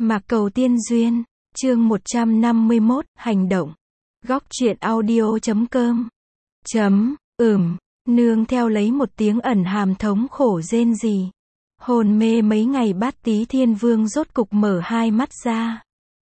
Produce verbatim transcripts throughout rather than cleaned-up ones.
Mạc Cầu Tiên Duyên, chương một trăm năm mươi mốt, hành động. Góc truyện audio chấm com. Chấm, ừm, nương theo lấy một tiếng ẩn hàm thống khổ rên rỉ. Hồn mê mấy ngày Bát Tí Thiên Vương rốt cục mở hai mắt ra.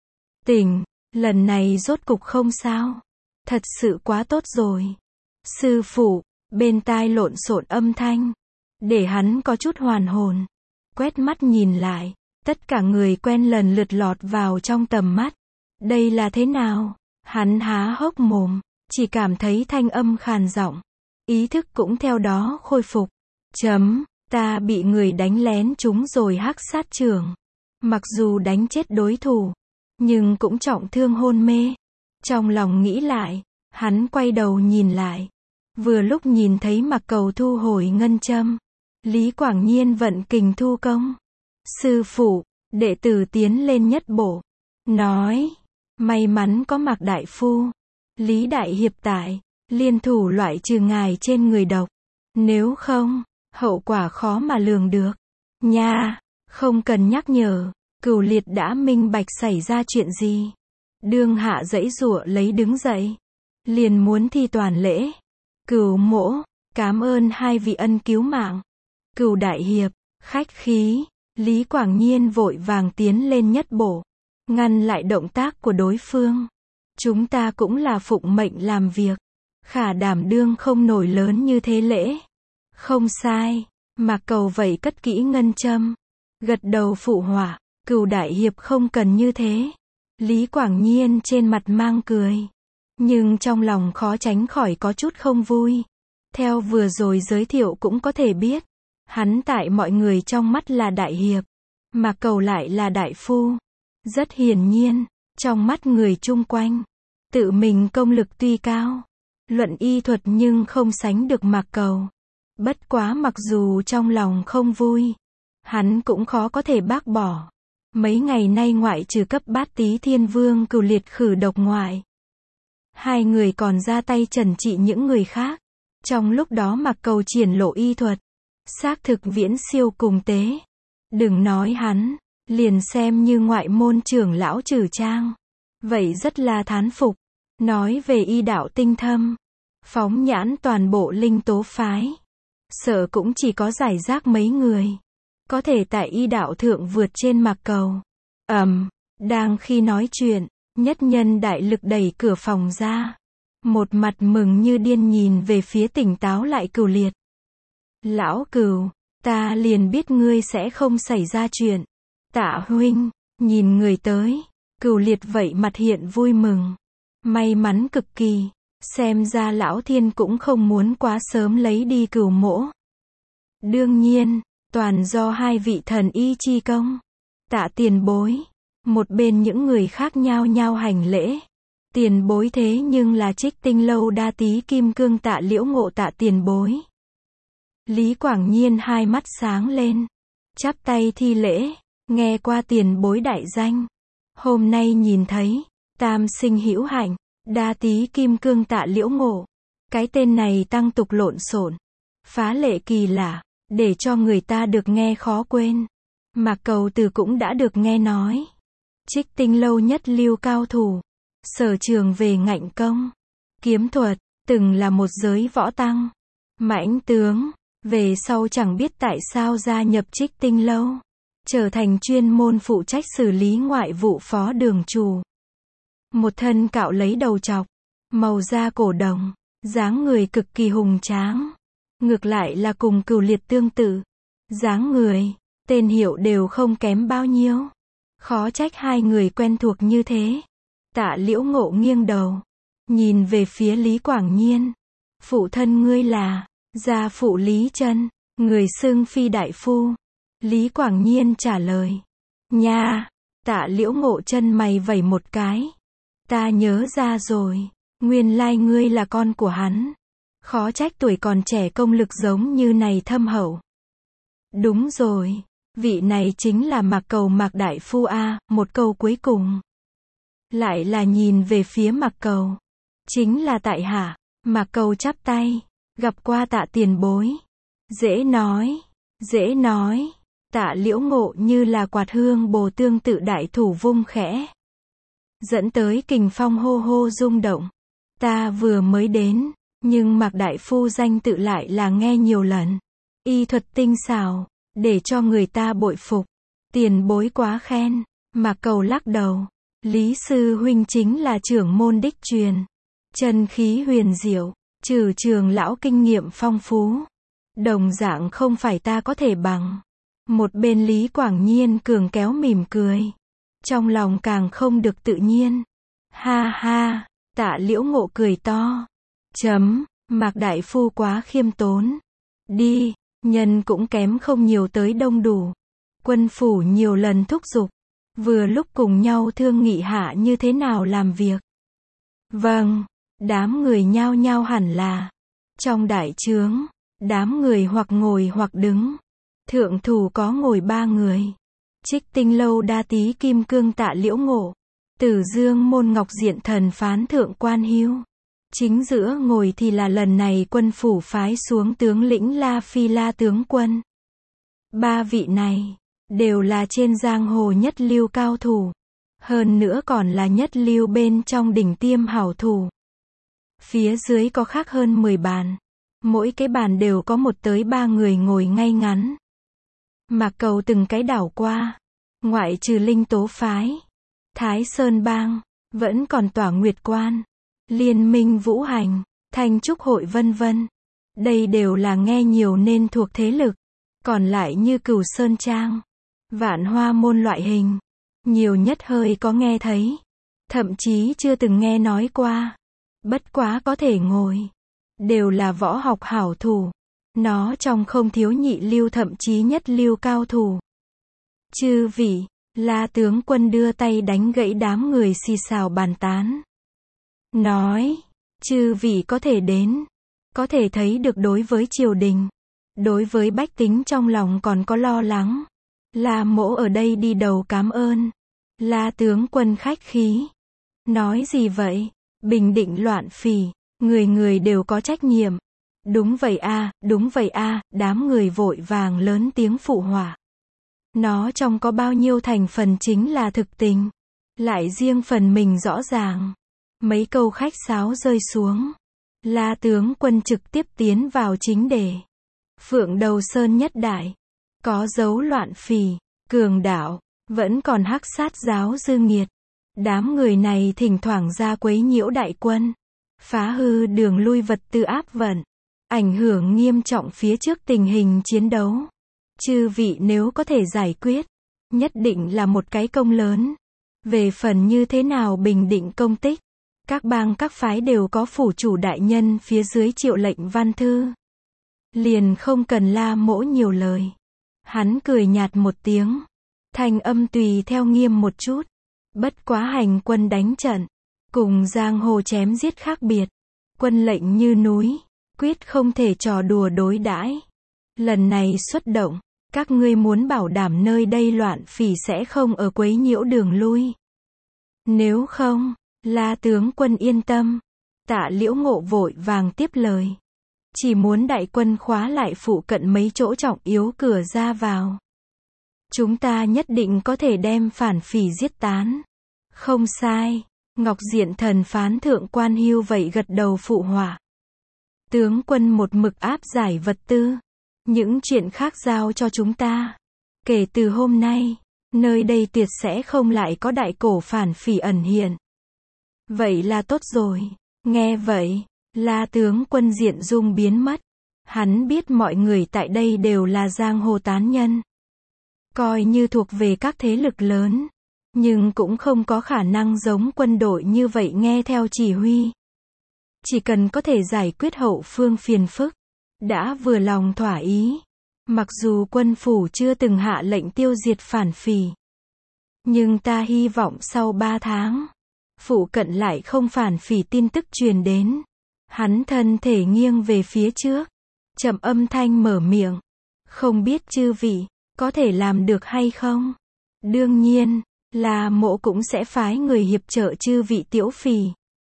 Tỉnh, lần này rốt cục không sao. Thật sự quá tốt rồi. Sư phụ, bên tai lộn xộn âm thanh. Để hắn có chút hoàn hồn. Quét mắt nhìn lại. Tất cả người quen lần lượt lọt vào trong tầm mắt. Đây là thế nào? Hắn há hốc mồm, chỉ cảm thấy thanh âm khàn giọng. Ý thức cũng theo đó khôi phục. Chấm, ta bị người đánh lén trúng rồi hắc sát trưởng. Mặc dù đánh chết đối thủ, nhưng cũng trọng thương hôn mê. Trong lòng nghĩ lại, hắn quay đầu nhìn lại. Vừa lúc nhìn thấy Mạc Cầu thu hồi ngân châm. Lý Quảng Nhiên vận kình thu công. Sư phụ, đệ tử tiến lên nhất bộ. Nói, may mắn có Mạc Đại Phu, Lý Đại Hiệp tại, liên thủ loại trừ ngài trên người độc. Nếu không, hậu quả khó mà lường được. Nha, không cần nhắc nhở, Cửu Liệt đã minh bạch xảy ra chuyện gì. Đương Hạ giãy giụa lấy đứng dậy, liền muốn thi toàn lễ. Cửu mỗ, cảm ơn hai vị ân cứu mạng. Cửu Đại Hiệp, khách khí. Lý Quảng Nhiên vội vàng tiến lên nhất bổ, ngăn lại động tác của đối phương. Chúng ta cũng là phụng mệnh làm việc, khả đảm đương không nổi lớn như thế lễ. Không sai, Mạc Cầu vậy cất kỹ ngân châm, gật đầu phụ họa. Cửu Đại Hiệp không cần như thế. Lý Quảng Nhiên trên mặt mang cười, nhưng trong lòng khó tránh khỏi có chút không vui. Theo vừa rồi giới thiệu cũng có thể biết, hắn tại mọi người trong mắt là đại hiệp, Mạc Cầu lại là đại phu. Rất hiển nhiên, trong mắt người chung quanh, tự mình công lực tuy cao, luận y thuật nhưng không sánh được Mạc Cầu. Bất quá mặc dù trong lòng không vui, hắn cũng khó có thể bác bỏ. Mấy ngày nay ngoại trừ cấp Bát Tí Thiên Vương Cửu Liệt khử độc ngoại, hai người còn ra tay trần trị những người khác. Trong lúc đó Mạc Cầu triển lộ y thuật, xác thực viễn siêu cùng tế. Đừng nói hắn, liền xem như ngoại môn trưởng lão Trử Trang, vậy rất là thán phục. Nói về y đạo tinh thâm, phóng nhãn toàn bộ Linh Tố phái, sợ cũng chỉ có giải rác mấy người có thể tại y đạo thượng vượt trên Mạc Cầu. Ầm, um, đang khi nói chuyện, nhất nhân đại lực đẩy cửa phòng ra, một mặt mừng như điên nhìn về phía tỉnh táo lại Cửu Liệt. Lão Cửu, ta liền biết ngươi sẽ không xảy ra chuyện. Tạ huynh, nhìn người tới, Cửu Liệt vậy mặt hiện vui mừng. May mắn cực kỳ, xem ra lão thiên cũng không muốn quá sớm lấy đi Cửu mỗ. Đương nhiên, toàn do hai vị thần y chi công. Tạ tiền bối, một bên những người khác nhao nhao hành lễ. Tiền bối thế nhưng là Trích Tinh lâu Đa Tí Kim Cương Tạ Liễu Ngộ tạ tiền bối. Lý Quảng Nhiên hai mắt sáng lên, chắp tay thi lễ, nghe qua tiền bối đại danh. Hôm nay nhìn thấy, tam sinh hữu hạnh, Đa Tí Kim Cương Tạ Liễu Ngộ. Cái tên này tăng tục lộn xộn, phá lệ kỳ lạ, để cho người ta được nghe khó quên. Mạc Cầu từ cũng đã được nghe nói. Trích Tinh lâu nhất lưu cao thủ, sở trường về ngạnh công, kiếm thuật, từng là một giới võ tăng, mãnh tướng. Về sau chẳng biết tại sao gia nhập Trích Tinh lâu, trở thành chuyên môn phụ trách xử lý ngoại vụ phó đường chủ. Một thân cạo lấy đầu trọc, màu da cổ đồng, dáng người cực kỳ hùng tráng. Ngược lại là cùng Cửu Liệt tương tự, dáng người, tên hiệu đều không kém bao nhiêu. Khó trách hai người quen thuộc như thế. Tạ Liễu Ngộ nghiêng đầu, nhìn về phía Lý Quảng Nhiên. Phụ thân ngươi là gia phụ Lý Chân, người xưng phi đại phu. Lý Quảng Nhiên trả lời. Nha, Tạ Liễu Ngộ chân mày vẩy một cái. Ta nhớ ra rồi, nguyên lai ngươi là con của hắn. Khó trách tuổi còn trẻ công lực giống như này thâm hậu. Đúng rồi, vị này chính là Mạc Cầu Mạc Đại Phu a. Một câu cuối cùng, lại là nhìn về phía Mạc Cầu. Chính là tại hạ. Mạc Cầu chắp tay, gặp qua Tạ tiền bối. Dễ nói, dễ nói. Tạ Liễu Ngộ như là quạt hương bồ tương tự đại thủ vung khẽ, dẫn tới kình phong hô hô rung động. Ta vừa mới đến, nhưng Mạc đại phu danh tự lại là nghe nhiều lần. Y thuật tinh xảo, để cho người ta bội phục. Tiền bối quá khen. Mạc Cầu lắc đầu. Lý sư huynh chính là trưởng môn đích truyền. Chân khí huyền diệu, trừ trường lão kinh nghiệm phong phú. Đồng dạng không phải ta có thể bằng. Một bên Lý Quảng Nhiên cường kéo mỉm cười. Trong lòng càng không được tự nhiên. Ha ha, Tạ Liễu Ngộ cười to. Chấm, Mạc đại phu quá khiêm tốn. Đi, nhân cũng kém không nhiều tới đông đủ. Quân phủ nhiều lần thúc giục. Vừa lúc cùng nhau thương nghị hạ như thế nào làm việc. Vâng, đám người nhao nhao hẳn là. Trong đại trướng, đám người hoặc ngồi hoặc đứng. Thượng thủ có ngồi ba người. Trích Tinh Lâu Đa Tý Kim Cương Tạ Liễu Ngộ. Tử Dương Môn Ngọc Diện Thần Phán Thượng Quan Hưu. Chính giữa ngồi thì là lần này quân phủ phái xuống tướng lĩnh La Phi La tướng quân. Ba vị này đều là trên giang hồ nhất lưu cao thủ, hơn nữa còn là nhất lưu bên trong đỉnh tiêm hảo thủ. Phía dưới có khác hơn mười bàn, mỗi cái bàn đều có một tới ba người ngồi ngay ngắn. Mạc Cầu từng cái đảo qua, ngoại trừ Linh Tố phái, Thái Sơn bang, vẫn còn Tỏa Nguyệt Quan, Liên Minh Vũ Hành, Thanh Trúc Hội vân vân. Đây đều là nghe nhiều nên thuộc thế lực, còn lại như Cửu Sơn Trang, Vạn Hoa Môn loại hình, nhiều nhất hơi có nghe thấy, thậm chí chưa từng nghe nói qua. Bất quá có thể ngồi, đều là võ học hảo thủ, nó trong không thiếu nhị lưu thậm chí nhất lưu cao thủ. Chư vị, La tướng quân đưa tay đánh gãy đám người xì xào bàn tán. Nói, chư vị có thể đến, có thể thấy được đối với triều đình, đối với bách tính trong lòng còn có lo lắng. La mỗ ở đây đi đầu cám ơn. La tướng quân khách khí. Nói gì vậy? Bình định loạn phỉ, người người đều có trách nhiệm. Đúng vậy a, đúng vậy a, đám người vội vàng lớn tiếng phụ họa. Nó trong có bao nhiêu thành phần chính là thực tình, lại riêng phần mình rõ ràng. Mấy câu khách sáo rơi xuống, La tướng quân trực tiếp tiến vào chính đề. Phượng Đầu Sơn nhất đại, có dấu loạn phỉ, cường đạo, vẫn còn hắc sát giáo dư nghiệt. Đám người này thỉnh thoảng ra quấy nhiễu đại quân, phá hư đường lui vật tư áp vận, ảnh hưởng nghiêm trọng phía trước tình hình chiến đấu. Chư vị nếu có thể giải quyết, nhất định là một cái công lớn. Về phần như thế nào bình định công tích, các bang các phái đều có phủ chủ đại nhân phía dưới triệu lệnh văn thư. Liền không cần La mỗ nhiều lời. Hắn cười nhạt một tiếng, thanh âm tùy theo nghiêm một chút. Bất quá hành quân đánh trận, cùng giang hồ chém giết khác biệt. Quân lệnh như núi, quyết không thể trò đùa đối đãi. Lần này xuất động, các ngươi muốn bảo đảm nơi đây loạn phỉ sẽ không ở quấy nhiễu đường lui. Nếu không, La tướng quân yên tâm. Tạ Liễu Ngộ vội vàng tiếp lời. Chỉ muốn đại quân khóa lại phụ cận mấy chỗ trọng yếu cửa ra vào. Chúng ta nhất định có thể đem phản phỉ giết tán. Không sai. Ngọc Diện Thần Phán Thượng Quan Hưu vậy gật đầu phụ họa. Tướng quân một mực áp giải vật tư. Những chuyện khác giao cho chúng ta. Kể từ hôm nay, nơi đây tuyệt sẽ không lại có đại cổ phản phỉ ẩn hiện. Vậy là tốt rồi. Nghe vậy, La tướng quân diện dung biến mất. Hắn biết mọi người tại đây đều là giang hồ tán nhân. Coi như thuộc về các thế lực lớn. Nhưng cũng không có khả năng giống quân đội như vậy nghe theo chỉ huy. Chỉ cần có thể giải quyết hậu phương phiền phức, đã vừa lòng thỏa ý. Mặc dù quân phủ chưa từng hạ lệnh tiêu diệt phản phỉ, nhưng ta hy vọng sau ba tháng, phụ cận lại không phản phỉ tin tức truyền đến. Hắn thân thể nghiêng về phía trước, chậm âm thanh mở miệng. Không biết chư vị, có thể làm được hay không? Đương nhiên, La mỗ cũng sẽ phái người hiệp trợ chư vị tiểu phỉ.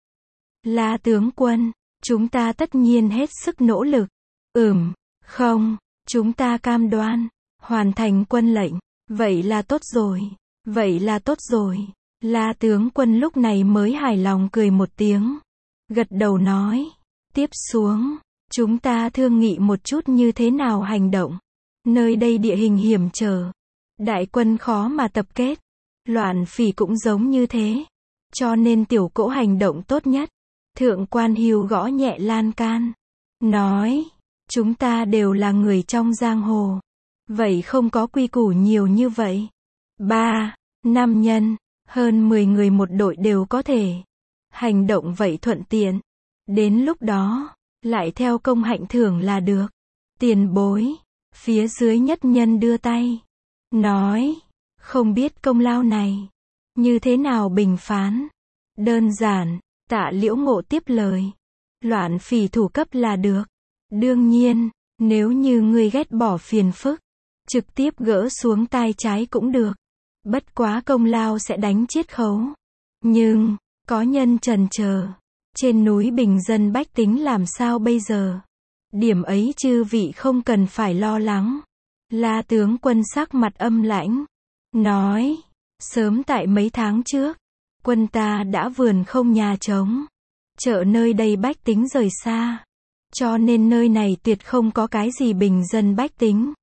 La tướng quân, chúng ta tất nhiên hết sức nỗ lực. Ừm, không, chúng ta cam đoan, Hoàn thành quân lệnh. Vậy là tốt rồi. Vậy là tốt rồi. La tướng quân lúc này mới hài lòng cười một tiếng. Gật đầu nói. Tiếp xuống, chúng ta thương nghị một chút như thế nào hành động. Nơi đây địa hình hiểm trở. Đại quân khó mà tập kết. Loạn phỉ cũng giống như thế. Cho nên tiểu cỗ hành động tốt nhất. Thượng quan Hưu gõ nhẹ lan can. Nói. Chúng ta đều là người trong giang hồ. Vậy không có quy củ nhiều như vậy. Ba, năm nhân, hơn mười người một đội đều có thể. Hành động vậy thuận tiện. Đến lúc đó, lại theo công hạnh thưởng là được. Tiền bối. Phía dưới nhất nhân đưa tay. Nói. Không biết công lao này. Như thế nào bình phán. Đơn giản. Tạ Liễu Ngộ tiếp lời. Loạn phỉ thủ cấp là được. Đương nhiên, nếu như ngươi ghét bỏ phiền phức, trực tiếp gỡ xuống tay trái cũng được. Bất quá công lao sẽ đánh chiết khấu. Nhưng, có nhân trần chờ. Trên núi bình dân bách tính làm sao bây giờ? Điểm ấy chư vị không cần phải lo lắng. La tướng quân sắc mặt âm lãnh. Nói, sớm tại mấy tháng trước, quân ta đã vườn không nhà trống. Chợ nơi đây bách tính rời xa. Cho nên nơi này tuyệt không có cái gì bình dân bách tính.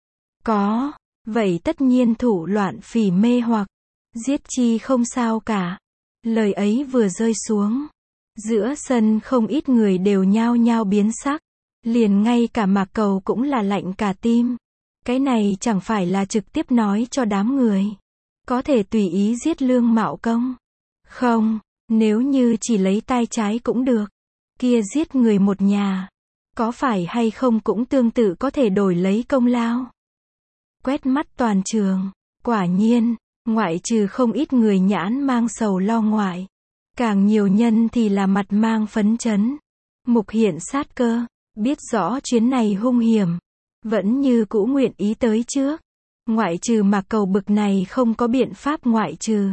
Có, vậy tất nhiên thủ loạn phỉ mê hoặc. Giết chi không sao cả. Lời ấy vừa rơi xuống. Giữa sân không ít người đều nhao nhao biến sắc. Liền ngay cả Mạc Cầu cũng là lạnh cả tim. Cái này chẳng phải là trực tiếp nói cho đám người. Có thể tùy ý giết Lương Mạo Công. Không, nếu như chỉ lấy tay trái cũng được. Kia giết người một nhà. Có phải hay không cũng tương tự có thể đổi lấy công lao. Quét mắt toàn trường. Quả nhiên, ngoại trừ không ít người nhãn mang sầu lo ngoại. Càng nhiều nhân thì là mặt mang phấn chấn. Mục hiện sát cơ. Biết rõ chuyến này hung hiểm. Vẫn như cũ nguyện ý tới trước. Ngoại trừ Mạc Cầu bực này không có biện pháp ngoại trừ.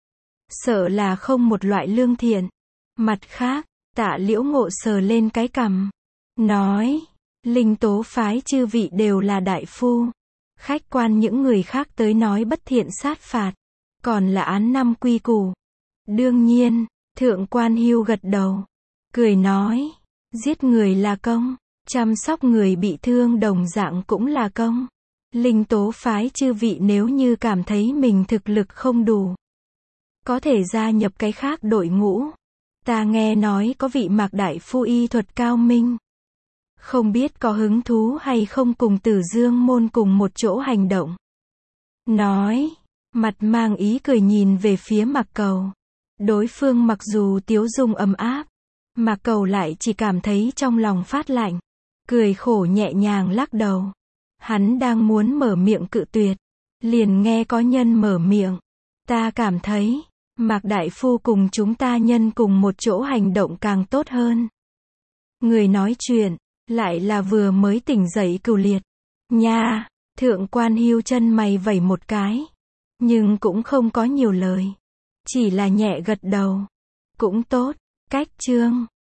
Sợ là không một loại lương thiện. Mặt khác, Tạ Liễu Ngộ sờ lên cái cằm. Nói, Linh Tố phái chư vị đều là đại phu. Khách quan những người khác tới nói bất thiện sát phạt. Còn là án năm quy củ. Đương nhiên, Thượng quan Hưu gật đầu. Cười nói, giết người là công. Chăm sóc người bị thương đồng dạng cũng là công. Linh Tố phái chư vị nếu như cảm thấy mình thực lực không đủ. Có thể gia nhập cái khác đội ngũ. Ta nghe nói có vị Mạc đại phu y thuật cao minh. Không biết có hứng thú hay không cùng Tử Dương môn cùng một chỗ hành động. Nói, mặt mang ý cười nhìn về phía Mạc Cầu. Đối phương mặc dù tiếu dung ấm áp. Mạc Cầu lại chỉ cảm thấy trong lòng phát lạnh. Cười khổ nhẹ nhàng lắc đầu. Hắn đang muốn mở miệng cự tuyệt. Liền nghe có nhân mở miệng. Ta cảm thấy, Mạc đại phu cùng chúng ta nhân cùng một chỗ hành động càng tốt hơn. Người nói chuyện, lại là vừa mới tỉnh dậy Cửu Liệt. Nha, Thượng quan Hưu chân mày vẩy một cái. Nhưng cũng không có nhiều lời. Chỉ là nhẹ gật đầu. Cũng tốt, cách chương.